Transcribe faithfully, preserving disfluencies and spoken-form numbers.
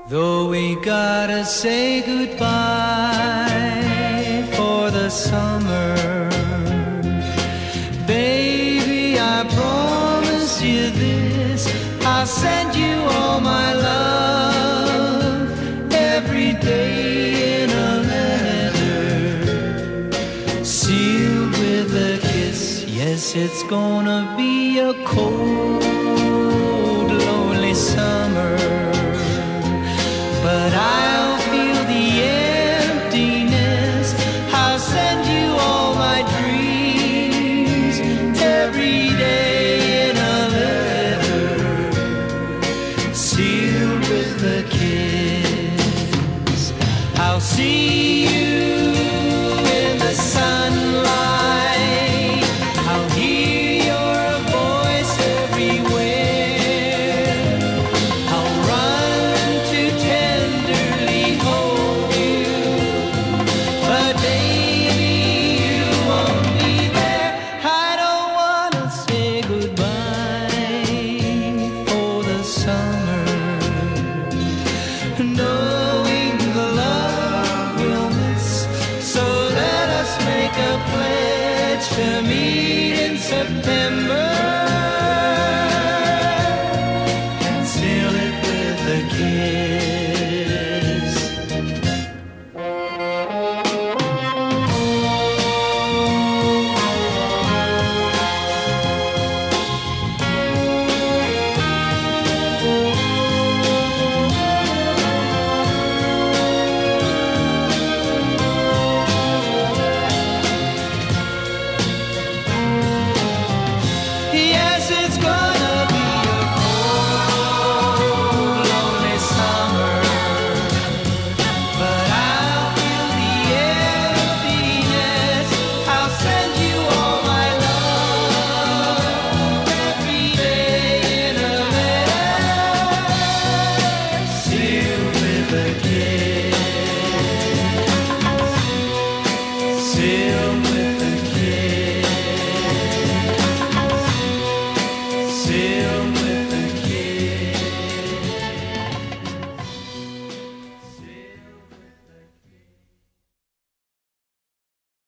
Though we gotta say goodbye for the summer, baby, I promise you this, I'll send you all my love every day in a letter, sealed with a kiss. Yes, it's gonna be a cold, lonely summer, but I'll feel the emptiness. I'll send you all my dreams every day in a letter, sealed with a kiss. I'll see you in the sunlight, I'll hear your voice everywhere, I'll run to tenderly hold you, but baby, you won't be there. I don't wanna say goodbye for the summer, knowing the love we'll miss. So let us make a pledge to meet in September.